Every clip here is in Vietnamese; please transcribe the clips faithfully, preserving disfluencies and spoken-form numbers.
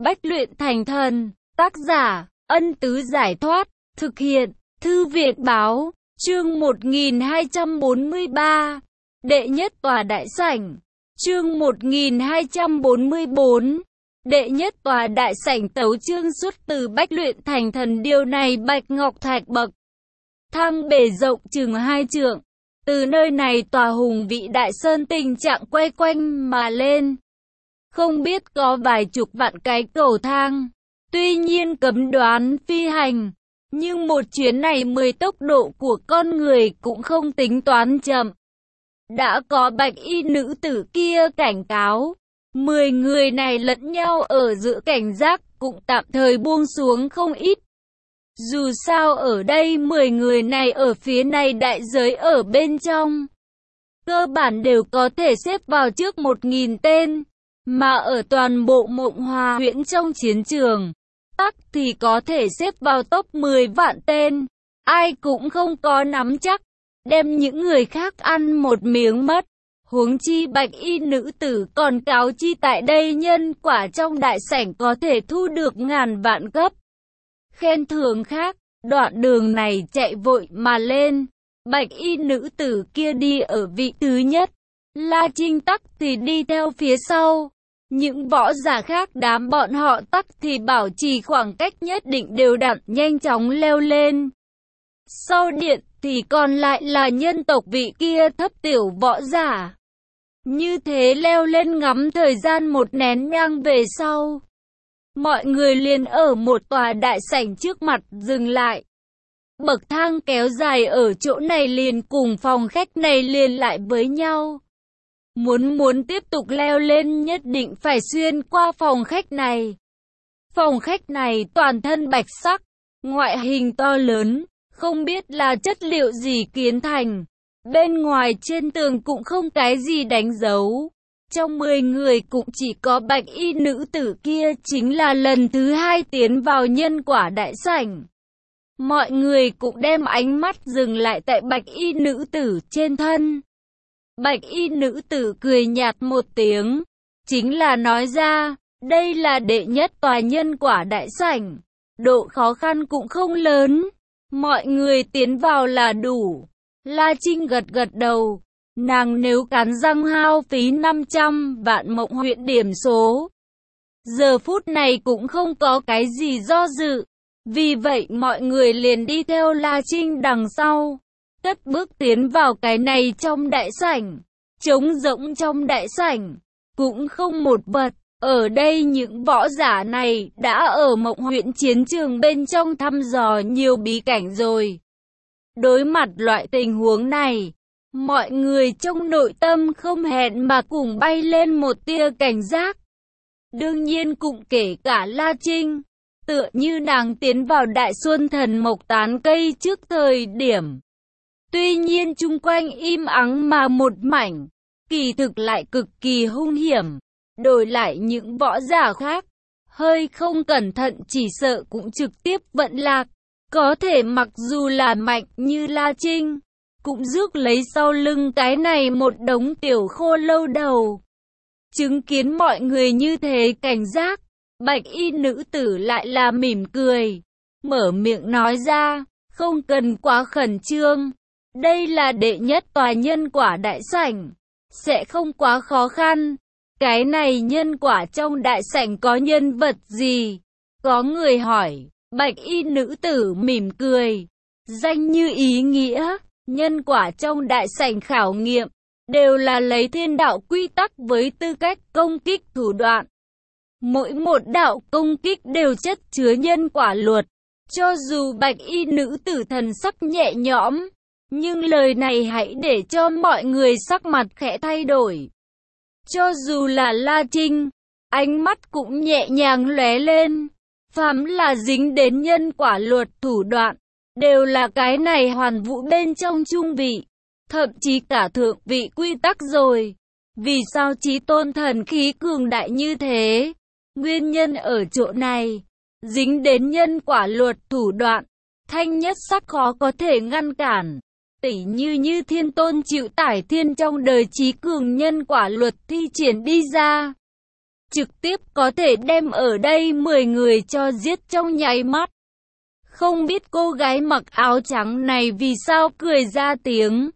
Bách luyện thành thần. Tác giả, Ân Tứ Giải Thoát. Thực hiện, Thư viện Báo. Chương một nghìn hai trăm bốn mươi ba. Đệ nhất tòa đại sảnh. Chương một nghìn hai trăm bốn mươi bốn. Đệ nhất tòa đại sảnh tấu chương xuất từ Bách luyện thành thần. Điều này bạch ngọc thạch bậc thang bề rộng chừng hai trượng. Từ nơi này tòa hùng vị đại sơn tình trạng quay quanh mà lên. Không biết có vài chục vạn cái cầu thang. Tuy nhiên cấm đoán phi hành. Nhưng một chuyến này mười tốc độ của con người cũng không tính toán chậm. Đã có bạch y nữ tử kia cảnh cáo. Mười người này lẫn nhau ở giữa cảnh giác cũng tạm thời buông xuống không ít. Dù sao ở đây mười người này ở phía này đại giới ở bên trong. Cơ bản đều có thể xếp vào trước một nghìn tên. Mà ở toàn bộ Mộng Hòa huyện trong chiến trường, tắc thì có thể xếp vào top mười vạn tên. Ai cũng không có nắm chắc, đem những người khác ăn một miếng mất. Huống chi bạch y nữ tử còn cáo chi tại đây nhân quả trong đại sảnh có thể thu được ngàn vạn gấp. Khen thưởng khác, đoạn đường này chạy vội mà lên. Bạch y nữ tử kia đi ở vị thứ nhất. La Trinh tắc thì đi theo phía sau. Những võ giả khác đám bọn họ tắc thì bảo trì khoảng cách nhất định đều đặn nhanh chóng leo lên. Sau điện thì còn lại là nhân tộc vị kia thấp tiểu võ giả. Như thế leo lên ngắm thời gian một nén nhang về sau. Mọi người liền ở một tòa đại sảnh trước mặt dừng lại. Bậc thang kéo dài ở chỗ này liền cùng phòng khách này liền lại với nhau. Muốn muốn tiếp tục leo lên nhất định phải xuyên qua phòng khách này. Phòng khách này toàn thân bạch sắc, ngoại hình to lớn, không biết là chất liệu gì kiến thành. Bên ngoài trên tường cũng không cái gì đánh dấu. Trong mười người cũng chỉ có bạch y nữ tử kia chính là lần thứ hai tiến vào nhân quả đại sảnh. Mọi người cũng đem ánh mắt dừng lại tại bạch y nữ tử trên thân. Bạch y nữ tử cười nhạt một tiếng, chính là nói ra, đây là đệ nhất tòa nhân quả đại sảnh, độ khó khăn cũng không lớn, mọi người tiến vào là đủ. La Trinh gật gật đầu, nàng nếu cắn răng hao phí năm trăm vạn Mộng huyện điểm số. Giờ phút này cũng không có cái gì do dự, vì vậy mọi người liền đi theo La Trinh đằng sau. Cất bước tiến vào cái này trong đại sảnh, trống rỗng trong đại sảnh, cũng không một vật. Ở đây những võ giả này đã ở Mộng huyện chiến trường bên trong thăm dò nhiều bí cảnh rồi. Đối mặt loại tình huống này, mọi người trong nội tâm không hẹn mà cùng bay lên một tia cảnh giác. Đương nhiên cũng kể cả La Trinh, tựa như nàng tiến vào Đại Xuân Thần Mộc tán cây trước thời điểm. Tuy nhiên chung quanh im ắng mà một mảnh, kỳ thực lại cực kỳ hung hiểm. Đổi lại những võ giả khác, hơi không cẩn thận chỉ sợ cũng trực tiếp vận lạc. Có thể mặc dù là mạnh như La Trinh, cũng rước lấy sau lưng cái này một đống tiểu khô lâu đầu. Chứng kiến mọi người như thế cảnh giác, bạch y nữ tử lại là mỉm cười, mở miệng nói ra, không cần quá khẩn trương. Đây là đệ nhất tòa nhân quả đại sảnh, sẽ không quá khó khăn. Cái này nhân quả trong đại sảnh có nhân vật gì? Có người hỏi, bạch y nữ tử mỉm cười. Danh như ý nghĩa, nhân quả trong đại sảnh khảo nghiệm, đều là lấy thiên đạo quy tắc với tư cách công kích thủ đoạn. Mỗi một đạo công kích đều chất chứa nhân quả luật. Cho dù bạch y nữ tử thần sắc nhẹ nhõm, nhưng lời này hãy để cho mọi người sắc mặt khẽ thay đổi. Cho dù là La Trinh, ánh mắt cũng nhẹ nhàng lóe lên. Phàm là dính đến nhân quả luật thủ đoạn, đều là cái này hoàn vũ bên trong trung vị, thậm chí cả thượng vị quy tắc rồi. Vì sao chí tôn thần khí cường đại như thế? Nguyên nhân ở chỗ này, dính đến nhân quả luật thủ đoạn, thanh nhất sắc khó có thể ngăn cản. Tỉ như như thiên tôn chịu tải thiên trong đời trí cường nhân quả luật thi triển đi ra. trực tiếp có thể đem ở đây mười người cho giết trong nháy mắt. Không biết cô gái mặc áo trắng này vì sao cười ra tiếng.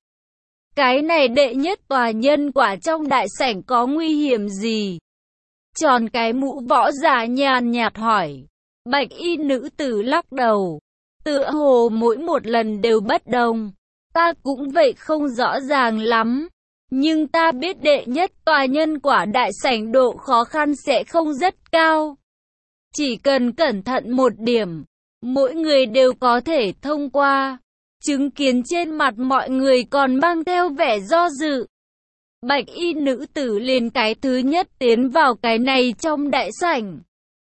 Cái này đệ nhất tòa nhân quả trong đại sảnh có nguy hiểm gì? Tròn cái mũ võ giả nhàn nhạt hỏi. Bạch y nữ tử lắc đầu. Tựa hồ mỗi một lần đều bất đồng. Ta cũng vậy không rõ ràng lắm. Nhưng ta biết đệ nhất tòa nhân quả đại sảnh độ khó khăn sẽ không rất cao. Chỉ cần cẩn thận một điểm, mỗi người đều có thể thông qua. Chứng kiến trên mặt mọi người còn mang theo vẻ do dự. Bạch y nữ tử liền cái thứ nhất tiến vào cái này trong đại sảnh.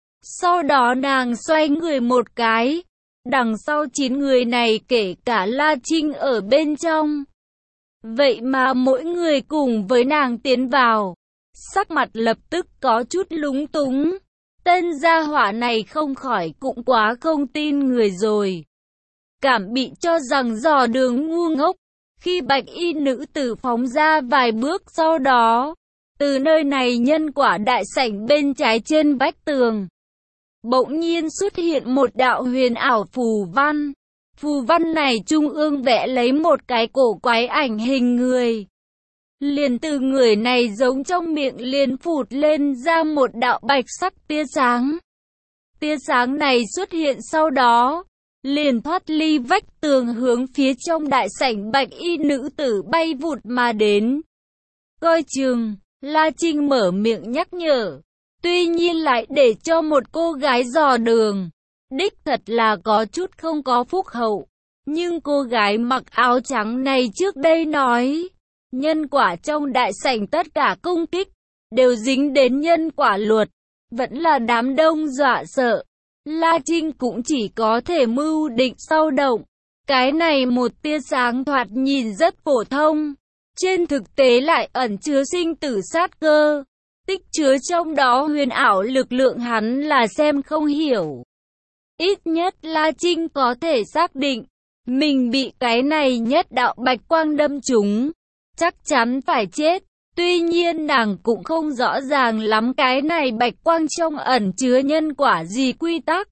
Sau đó nàng xoay người một cái. Đằng sau chín người này kể cả La Trinh ở bên trong. Vậy mà mỗi người cùng với nàng tiến vào. Sắc mặt lập tức có chút lúng túng. Tên gia hỏa này không khỏi cũng quá không tin người rồi. Cảm bị cho rằng dò đường ngu ngốc. Khi bạch y nữ tử phóng ra vài bước sau đó. Từ nơi này nhân quả đại sảnh bên trái trên vách tường. Bỗng nhiên xuất hiện một đạo huyền ảo phù văn. Phù văn này trung ương vẽ lấy một cái cổ quái ảnh hình người. Liền từ người này giống trong miệng liền phụt lên ra một đạo bạch sắc tia sáng. Tia sáng này xuất hiện sau đó, liền thoát ly vách tường hướng phía trong đại sảnh bạch y nữ tử bay vụt mà đến. Coi chừng, La Trinh mở miệng nhắc nhở. Tuy nhiên lại để cho một cô gái dò đường. Đích thật là có chút không có phúc hậu. Nhưng cô gái mặc áo trắng này trước đây nói. Nhân quả trong đại sảnh tất cả công kích. Đều dính đến nhân quả luật. Vẫn là đám đông dọa sợ. La Trinh cũng chỉ có thể mưu định sau động. Cái này một tia sáng thoạt nhìn rất phổ thông. Trên thực tế lại ẩn chứa sinh tử sát cơ. Tích chứa trong đó huyền ảo lực lượng hắn là xem không hiểu. Ít nhất La Trinh có thể xác định, mình bị cái này nhất đạo bạch quang đâm trúng, chắc chắn phải chết. Tuy nhiên nàng cũng không rõ ràng lắm cái này bạch quang trong ẩn chứa nhân quả gì quy tắc.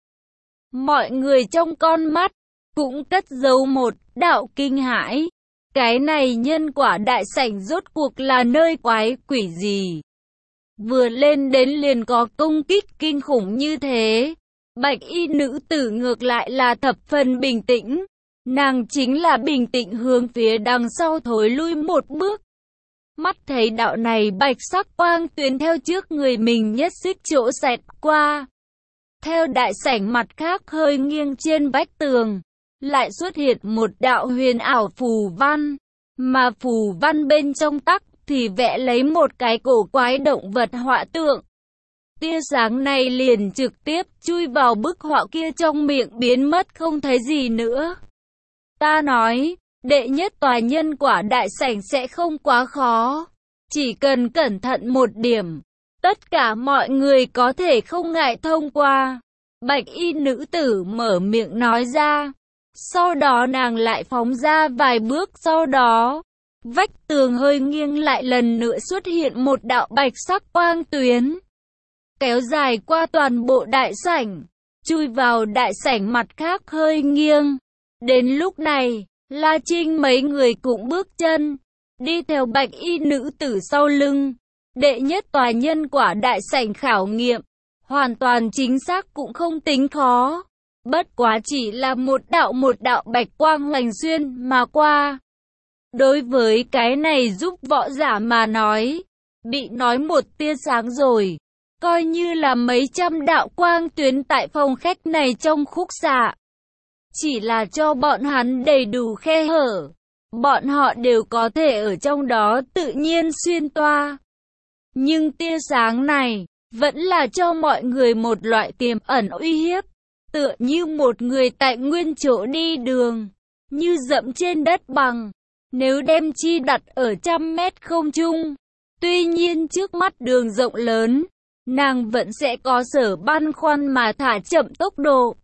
Mọi người trong con mắt, cũng cất giấu một đạo kinh hãi. Cái này nhân quả đại sảnh rốt cuộc là nơi quái quỷ gì? Vừa lên đến liền có công kích kinh khủng như thế. Bạch y nữ tử ngược lại là thập phần bình tĩnh. Nàng chính là bình tĩnh hướng phía đằng sau thối lui một bước. Mắt thấy đạo này bạch sắc quang tuyến theo trước người mình nhất xích chỗ xẹt qua. Theo đại sảnh mặt khác hơi nghiêng trên vách tường. Lại xuất hiện một đạo huyền ảo phù văn. Mà phù văn bên trong tắc thì vẽ lấy một cái cổ quái động vật họa tượng. Tia sáng này liền trực tiếp chui vào bức họa kia trong miệng biến mất không thấy gì nữa. Ta nói, đệ nhất tòa nhân quả đại sảnh sẽ không quá khó. Chỉ cần cẩn thận một điểm, tất cả mọi người có thể không ngại thông qua. Bạch y nữ tử mở miệng nói ra. Sau đó nàng lại phóng ra vài bước sau đó. Vách tường hơi nghiêng lại lần nữa xuất hiện một đạo bạch sắc quang tuyến. Kéo dài qua toàn bộ đại sảnh, chui vào đại sảnh mặt khác hơi nghiêng. Đến lúc này, La Trinh mấy người cũng bước chân, đi theo bạch y nữ tử sau lưng. Đệ nhất tòa nhân quả đại sảnh khảo nghiệm, hoàn toàn chính xác cũng không tính khó. Bất quá chỉ là một đạo một đạo bạch quang hoành xuyên mà qua. Đối với cái này giúp võ giả mà nói, bị nói một tia sáng rồi, coi như là mấy trăm đạo quang tuyến tại phòng khách này trong khúc xạ. Chỉ là cho bọn hắn đầy đủ khe hở, bọn họ đều có thể ở trong đó tự nhiên xuyên toa. Nhưng tia sáng này, vẫn là cho mọi người một loại tiềm ẩn uy hiếp, tựa như một người tại nguyên chỗ đi đường, như dẫm trên đất bằng. Nếu đem chi đặt ở trăm mét không trung, tuy nhiên trước mắt đường rộng lớn, nàng vẫn sẽ có sở băn khoăn mà thả chậm tốc độ.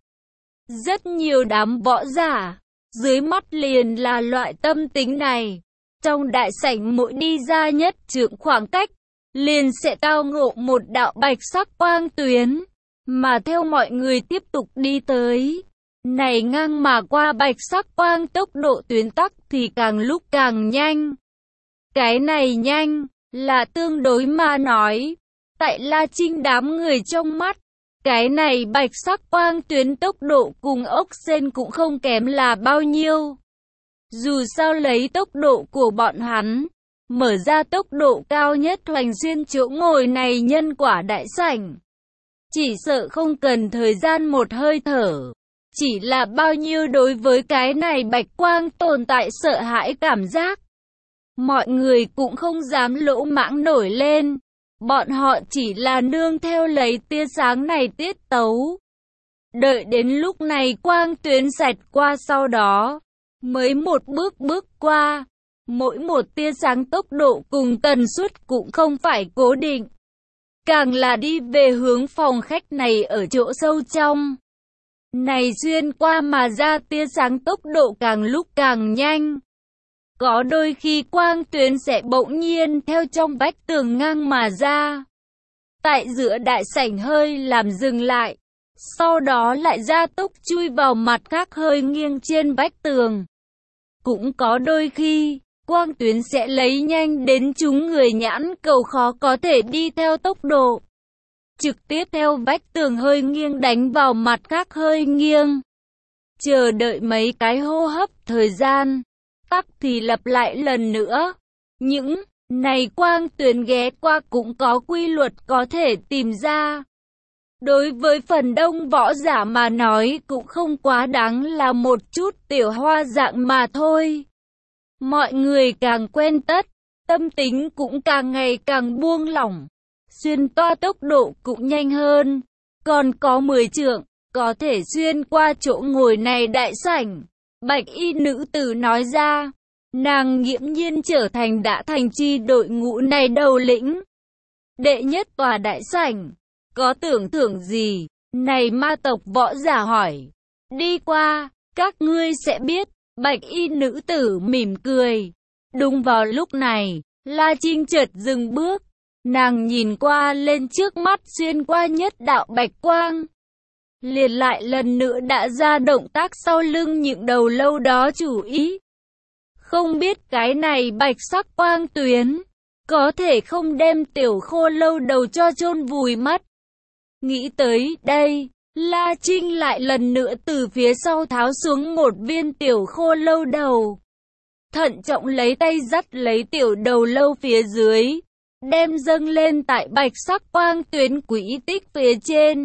Rất nhiều đám võ giả, dưới mắt liền là loại tâm tính này. Trong đại sảnh mỗi đi ra nhất trượng khoảng cách, liền sẽ tao ngộ một đạo bạch sắc quang tuyến, mà theo mọi người tiếp tục đi tới. Này ngang mà qua bạch sắc quang tốc độ tuyến tắc thì càng lúc càng nhanh. Cái này nhanh, là tương đối mà nói. Tại La Trinh đám người trong mắt, cái này bạch sắc quang tuyến tốc độ cùng ốc sên cũng không kém là bao nhiêu. Dù sao lấy tốc độ của bọn hắn, mở ra tốc độ cao nhất hoành xuyên chỗ ngồi này nhân quả đại sảnh. Chỉ sợ không cần thời gian một hơi thở. Chỉ là bao nhiêu đối với cái này bạch quang tồn tại sợ hãi cảm giác. Mọi người cũng không dám lỗ mãng nổi lên. Bọn họ chỉ là nương theo lấy tia sáng này tiết tấu. Đợi đến lúc này quang tuyến xẹt qua sau đó, mới một bước bước qua. Mỗi một tia sáng tốc độ cùng tần suất cũng không phải cố định. Càng là đi về hướng phòng khách này ở chỗ sâu trong. Này xuyên qua mà ra tia sáng tốc độ càng lúc càng nhanh. Có đôi khi quang tuyến sẽ bỗng nhiên theo trong vách tường ngang mà ra. Tại giữa đại sảnh hơi làm dừng lại. Sau đó lại gia tốc chui vào mặt khác hơi nghiêng trên vách tường. Cũng có đôi khi, quang tuyến sẽ lấy nhanh đến chúng người nhãn cầu khó có thể đi theo tốc độ. Trực tiếp theo vách tường hơi nghiêng đánh vào mặt khác hơi nghiêng. Chờ đợi mấy cái hô hấp thời gian, tắc thì lặp lại lần nữa. Những này quang tuyến ghé qua cũng có quy luật có thể tìm ra. Đối với phần đông võ giả mà nói cũng không quá đáng là một chút tiểu hoa dạng mà thôi. Mọi người càng quen tất, tâm tính cũng càng ngày càng buông lỏng. Xuyên toa tốc độ cũng nhanh hơn. Còn có mười trượng, có thể xuyên qua chỗ ngồi này đại sảnh. Bạch y nữ tử nói ra. Nàng nghiễm nhiên trở thành đã thành chi đội ngũ này đầu lĩnh. Đệ nhất tòa đại sảnh. Có tưởng thưởng gì? Này ma tộc võ giả hỏi. Đi qua, các ngươi sẽ biết. Bạch y nữ tử mỉm cười. Đúng vào lúc này, La Trinh chợt dừng bước. Nàng nhìn qua lên trước mắt xuyên qua nhất đạo bạch quang. Liền lại lần nữa đã ra động tác sau lưng những đầu lâu đó chủ ý. Không biết cái này bạch sắc quang tuyến, có thể không đem tiểu khô lâu đầu cho chôn vùi mất. Nghĩ tới đây, La Trinh lại lần nữa từ phía sau tháo xuống một viên tiểu khô lâu đầu. Thận trọng lấy tay dắt lấy tiểu đầu lâu phía dưới, đem dâng lên tại bạch sắc quang tuyến quỹ tích phía trên.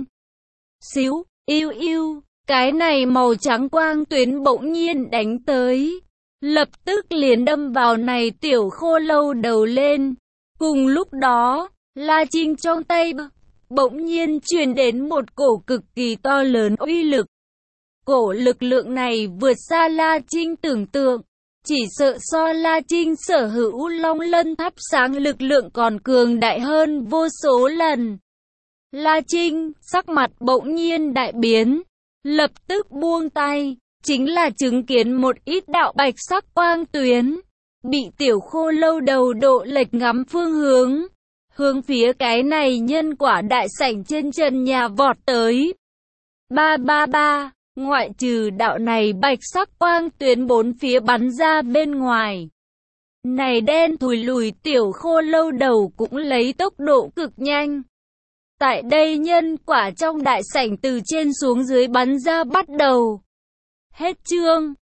Xíu, yêu yêu, cái này màu trắng quang tuyến bỗng nhiên đánh tới. Lập tức liền đâm vào này tiểu khô lâu đầu lên. Cùng lúc đó, La Trinh trong tay bỗng nhiên truyền đến một cổ cực kỳ to lớn uy lực. Cổ lực lượng này vượt xa La Trinh tưởng tượng. Chỉ sợ so La Trinh sở hữu long lân thắp sáng lực lượng còn cường đại hơn vô số lần. La Trinh, sắc mặt bỗng nhiên đại biến. Lập tức buông tay. Chính là chứng kiến một ít đạo bạch sắc quang tuyến. Bị tiểu khô lâu đầu độ lệch ngắm phương hướng. Hướng phía cái này nhân quả đại sảnh trên trần nhà vọt tới. Ba ba ba, ngoại trừ đạo này bạch sắc quang tuyến bốn phía bắn ra bên ngoài. Này đen thùi lùi tiểu khô lâu đầu cũng lấy tốc độ cực nhanh. Tại đây nhân quả trong đại sảnh từ trên xuống dưới bắn ra bắt đầu. Hết chương.